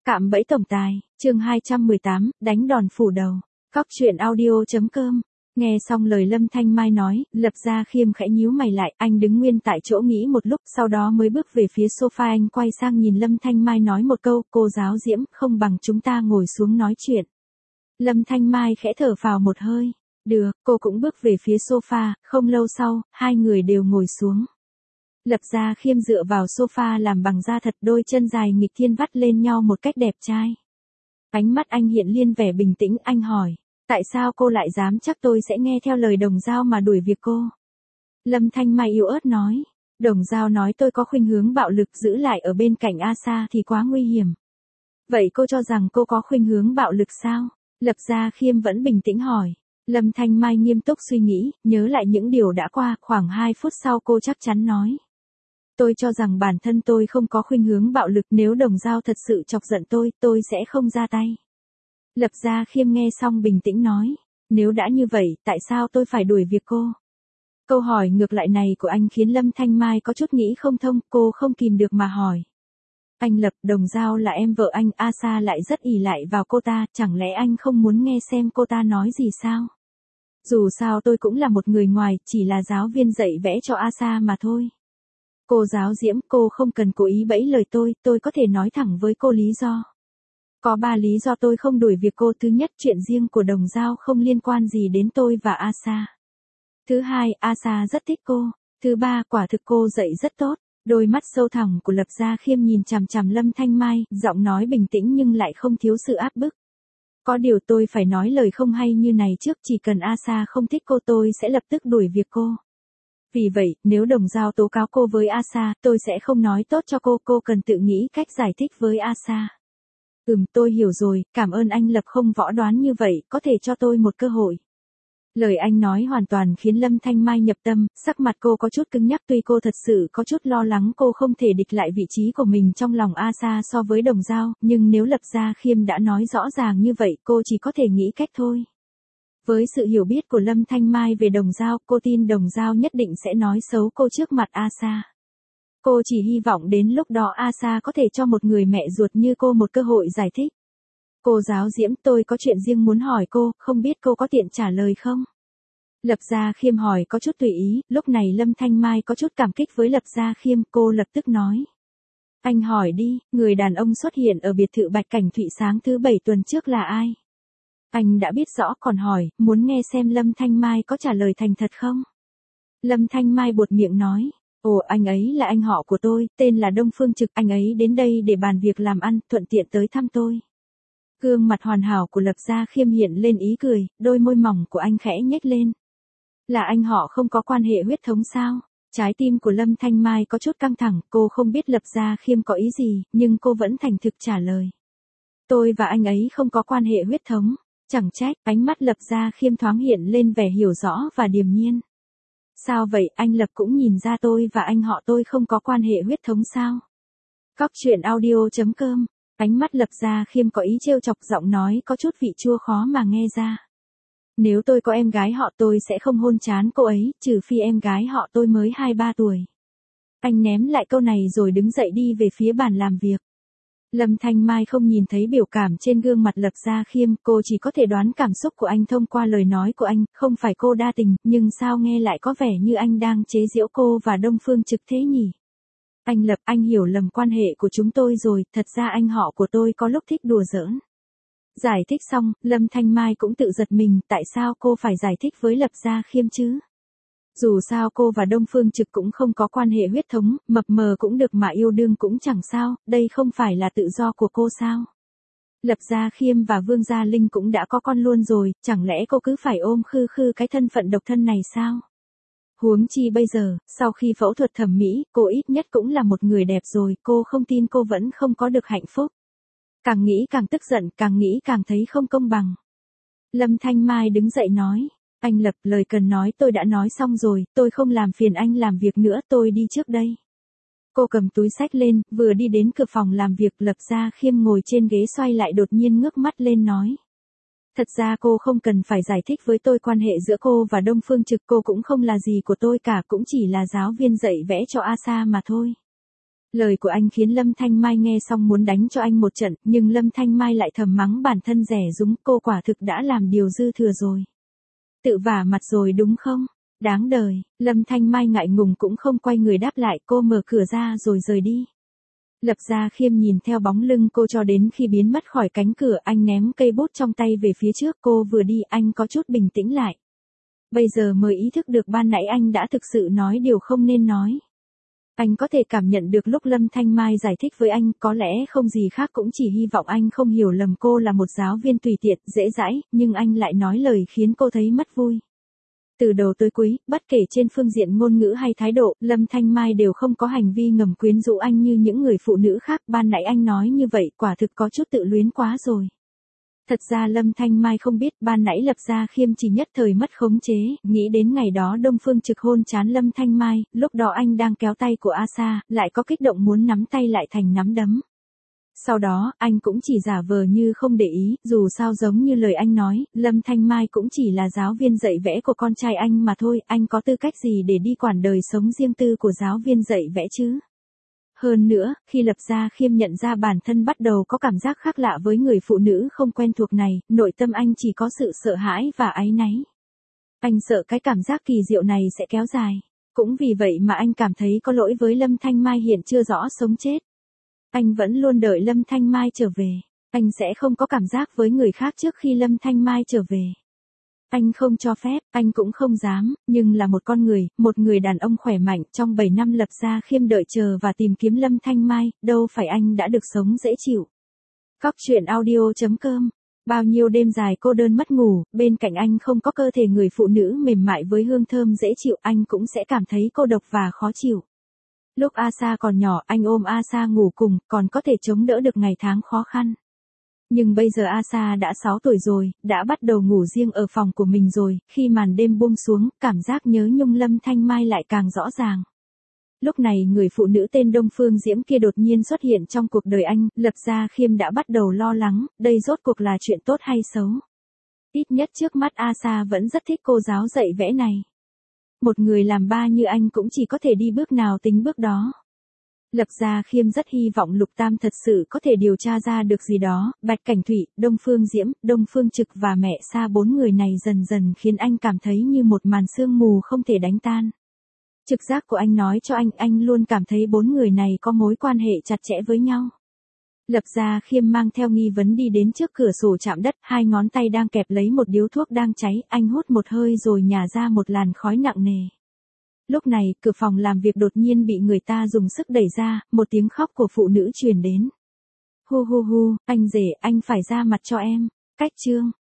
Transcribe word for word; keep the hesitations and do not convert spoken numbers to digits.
Cạm bẫy tổng tài, chương hai trăm mười tám, đánh đòn phủ đầu. Cóc truyện audio chấm com. Nghe xong lời Lâm Thanh Mai nói, Lập Gia Khiêm khẽ nhíu mày lại, anh đứng nguyên tại chỗ nghĩ một lúc, sau đó mới bước về phía sofa, anh quay sang nhìn Lâm Thanh Mai nói một câu, cô giáo Diễm, không bằng chúng ta ngồi xuống nói chuyện. Lâm Thanh Mai khẽ thở phào một hơi. Được, cô cũng bước về phía sofa, không lâu sau, hai người đều ngồi xuống. Lập Gia Khiêm dựa vào sofa làm bằng da thật, đôi chân dài nghịch thiên vắt lên nhau một cách đẹp trai. Ánh mắt anh hiện lên vẻ bình tĩnh, anh hỏi, tại sao cô lại dám chắc tôi sẽ nghe theo lời Đồng Dao mà đuổi việc cô? Lâm Thanh Mai yếu ớt nói, Đồng Dao nói tôi có khuynh hướng bạo lực, giữ lại ở bên cạnh A Sa thì quá nguy hiểm. Vậy cô cho rằng cô có khuynh hướng bạo lực sao? Lập Gia Khiêm vẫn bình tĩnh hỏi. Lâm Thanh Mai nghiêm túc suy nghĩ, nhớ lại những điều đã qua, khoảng hai phút sau cô chắc chắn nói. Tôi cho rằng bản thân tôi không có khuynh hướng bạo lực, nếu Đồng Dao thật sự chọc giận tôi, tôi sẽ không ra tay. Lập Gia Khiêm nghe xong bình tĩnh nói, nếu đã như vậy, tại sao tôi phải đuổi việc cô? Câu hỏi ngược lại này của anh khiến Lâm Thanh Mai có chút nghĩ không thông, cô không kìm được mà hỏi. Anh Lập, Đồng Dao là em vợ anh, A Sa lại rất ỷ lại vào cô ta, chẳng lẽ anh không muốn nghe xem cô ta nói gì sao? Dù sao tôi cũng là một người ngoài, chỉ là giáo viên dạy vẽ cho A Sa mà thôi. Cô giáo Diễm, cô không cần cố ý bẫy lời tôi, tôi có thể nói thẳng với cô lý do. Có ba lý do tôi không đuổi việc cô. Thứ nhất, chuyện riêng của Đồng Dao không liên quan gì đến tôi và A Sa. Thứ hai, A Sa rất thích cô. Thứ ba, quả thực cô dạy rất tốt. Đôi mắt sâu thẳm của Lập Gia Khiêm nhìn chằm chằm Lâm Thanh Mai, giọng nói bình tĩnh nhưng lại không thiếu sự áp bức. Có điều tôi phải nói lời không hay như này trước, chỉ cần A Sa không thích cô tôi sẽ lập tức đuổi việc cô. Vì vậy, nếu Đồng Dao tố cáo cô với A Sa, tôi sẽ không nói tốt cho cô, cô cần tự nghĩ cách giải thích với A Sa. Ừm, tôi hiểu rồi, cảm ơn anh Lập không võ đoán như vậy, có thể cho tôi một cơ hội. Lời anh nói hoàn toàn khiến Lâm Thanh Mai nhập tâm, sắc mặt cô có chút cứng nhắc, tuy cô thật sự có chút lo lắng cô không thể địch lại vị trí của mình trong lòng A Sa so với Đồng Dao, nhưng nếu Lập Gia Khiêm đã nói rõ ràng như vậy, cô chỉ có thể nghĩ cách thôi. Với sự hiểu biết của Lâm Thanh Mai về Đồng Dao, cô tin Đồng Dao nhất định sẽ nói xấu cô trước mặt A Sa. Cô chỉ hy vọng đến lúc đó A Sa có thể cho một người mẹ ruột như cô một cơ hội giải thích. Cô giáo Diễm, tôi có chuyện riêng muốn hỏi cô, không biết cô có tiện trả lời không? Lập Gia Khiêm hỏi có chút tùy ý, lúc này Lâm Thanh Mai có chút cảm kích với Lập Gia Khiêm, cô lập tức nói. Anh hỏi đi, người đàn ông xuất hiện ở biệt thự Bạch Cảnh Thụy sáng thứ bảy tuần trước là ai? Anh đã biết rõ còn hỏi, muốn nghe xem Lâm Thanh Mai có trả lời thành thật không? Lâm Thanh Mai buột miệng nói, ồ, anh ấy là anh họ của tôi, tên là Đông Phương Trực, anh ấy đến đây để bàn việc làm ăn, thuận tiện tới thăm tôi. Gương mặt hoàn hảo của Lập Gia Khiêm hiện lên ý cười, đôi môi mỏng của anh khẽ nhếch lên. Là anh họ không có quan hệ huyết thống sao? Trái tim của Lâm Thanh Mai có chút căng thẳng, cô không biết Lập Gia Khiêm có ý gì, nhưng cô vẫn thành thực trả lời. Tôi và anh ấy không có quan hệ huyết thống. Chẳng trách, ánh mắt Lập Gia Khiêm thoáng hiện lên vẻ hiểu rõ và điềm nhiên. Sao vậy, anh Lập cũng nhìn ra tôi và anh họ tôi không có quan hệ huyết thống sao? Cóc truyện audio chấm com. Ánh mắt Lập Gia Khiêm có ý trêu chọc, giọng nói có chút vị chua khó mà nghe ra. Nếu tôi có em gái họ tôi sẽ không hôn trán cô ấy, trừ phi em gái họ tôi mới hai ba tuổi. Anh ném lại câu này rồi đứng dậy đi về phía bàn làm việc. Lâm Thanh Mai không nhìn thấy biểu cảm trên gương mặt Lập Gia Khiêm, cô chỉ có thể đoán cảm xúc của anh thông qua lời nói của anh, không phải cô đa tình, nhưng sao nghe lại có vẻ như anh đang chế giễu cô và Đông Phương Trực thế nhỉ? Anh Lập, anh hiểu lầm quan hệ của chúng tôi rồi, thật ra anh họ của tôi có lúc thích đùa giỡn. Giải thích xong, Lâm Thanh Mai cũng tự giật mình, tại sao cô phải giải thích với Lập Gia Khiêm chứ? Dù sao cô và Đông Phương Trực cũng không có quan hệ huyết thống, mập mờ cũng được mà yêu đương cũng chẳng sao, đây không phải là tự do của cô sao? Lập Gia Khiêm và Vương Gia Linh cũng đã có con luôn rồi, chẳng lẽ cô cứ phải ôm khư khư cái thân phận độc thân này sao? Huống chi bây giờ, sau khi phẫu thuật thẩm mỹ, cô ít nhất cũng là một người đẹp rồi, cô không tin cô vẫn không có được hạnh phúc. Càng nghĩ càng tức giận, càng nghĩ càng thấy không công bằng. Lâm Thanh Mai đứng dậy nói. Anh Lập, lời cần nói tôi đã nói xong rồi, tôi không làm phiền anh làm việc nữa, tôi đi trước đây. Cô cầm túi xách lên, vừa đi đến cửa phòng làm việc, Lập Gia Khiêm ngồi trên ghế xoay lại đột nhiên ngước mắt lên nói. Thật ra cô không cần phải giải thích với tôi quan hệ giữa cô và Đông Phương Trực, cô cũng không là gì của tôi cả, cũng chỉ là giáo viên dạy vẽ cho A Sa mà thôi. Lời của anh khiến Lâm Thanh Mai nghe xong muốn đánh cho anh một trận, nhưng Lâm Thanh Mai lại thầm mắng bản thân rẻ rúng, cô quả thực đã làm điều dư thừa rồi. Tự vả mặt rồi đúng không? Đáng đời. Lâm Thanh Mai ngại ngùng cũng không quay người đáp lại, cô mở cửa ra rồi rời đi. Lập Gia Khiêm nhìn theo bóng lưng cô cho đến khi biến mất khỏi cánh cửa, anh ném cây bút trong tay về phía trước, cô vừa đi anh có chút bình tĩnh lại. Bây giờ mới ý thức được ban nãy anh đã thực sự nói điều không nên nói. Anh có thể cảm nhận được lúc Lâm Thanh Mai giải thích với anh, có lẽ không gì khác cũng chỉ hy vọng anh không hiểu lầm cô là một giáo viên tùy tiện, dễ dãi, nhưng anh lại nói lời khiến cô thấy mất vui. Từ đầu tới cuối, bất kể trên phương diện ngôn ngữ hay thái độ, Lâm Thanh Mai đều không có hành vi ngầm quyến rũ anh như những người phụ nữ khác, ban nãy anh nói như vậy quả thực có chút tự luyến quá rồi. Thật ra Lâm Thanh Mai không biết ban nãy Lập Gia Khiêm chỉ nhất thời mất khống chế, nghĩ đến ngày đó Đông Phương Trực hôn trán Lâm Thanh Mai, lúc đó anh đang kéo tay của Asa, lại có kích động muốn nắm tay lại thành nắm đấm. Sau đó, anh cũng chỉ giả vờ như không để ý, dù sao giống như lời anh nói, Lâm Thanh Mai cũng chỉ là giáo viên dạy vẽ của con trai anh mà thôi, anh có tư cách gì để đi quản đời sống riêng tư của giáo viên dạy vẽ chứ? Hơn nữa, khi Lập Gia Khiêm nhận ra bản thân bắt đầu có cảm giác khác lạ với người phụ nữ không quen thuộc này, nội tâm anh chỉ có sự sợ hãi và áy náy. Anh sợ cái cảm giác kỳ diệu này sẽ kéo dài. Cũng vì vậy mà anh cảm thấy có lỗi với Lâm Thanh Mai hiện chưa rõ sống chết. Anh vẫn luôn đợi Lâm Thanh Mai trở về. Anh sẽ không có cảm giác với người khác trước khi Lâm Thanh Mai trở về. Anh không cho phép, anh cũng không dám, nhưng là một con người, một người đàn ông khỏe mạnh, trong bảy năm Lập Gia Khiêm đợi chờ và tìm kiếm Lâm Thanh Mai, đâu phải anh đã được sống dễ chịu. Cóc truyện audio chấm com. Bao nhiêu đêm dài cô đơn mất ngủ, bên cạnh anh không có cơ thể người phụ nữ mềm mại với hương thơm dễ chịu, anh cũng sẽ cảm thấy cô độc và khó chịu. Lúc Asa còn nhỏ, anh ôm Asa ngủ cùng, còn có thể chống đỡ được ngày tháng khó khăn. Nhưng bây giờ Asa đã sáu tuổi rồi, đã bắt đầu ngủ riêng ở phòng của mình rồi, khi màn đêm buông xuống, cảm giác nhớ nhung Lâm Thanh Mai lại càng rõ ràng. Lúc này người phụ nữ tên Đông Phương Diễm kia đột nhiên xuất hiện trong cuộc đời anh, Lập Gia Khiêm đã bắt đầu lo lắng, đây rốt cuộc là chuyện tốt hay xấu. Ít nhất trước mắt Asa vẫn rất thích cô giáo dạy vẽ này. Một người làm ba như anh cũng chỉ có thể đi bước nào tính bước đó. Lập Gia Khiêm rất hy vọng Lục Tam thật sự có thể điều tra ra được gì đó, Bạch Cảnh Thụy, Đông Phương Diễm, Đông Phương Trực và mẹ Sa, bốn người này dần dần khiến anh cảm thấy như một màn sương mù không thể đánh tan. Trực giác của anh nói cho anh, anh luôn cảm thấy bốn người này có mối quan hệ chặt chẽ với nhau. Lập Gia Khiêm mang theo nghi vấn đi đến trước cửa sổ chạm đất, hai ngón tay đang kẹp lấy một điếu thuốc đang cháy, anh hút một hơi rồi nhả ra một làn khói nặng nề. Lúc này, cửa phòng làm việc đột nhiên bị người ta dùng sức đẩy ra, một tiếng khóc của phụ nữ truyền đến. Hu hu hu, anh rể, anh phải ra mặt cho em. Cách chương.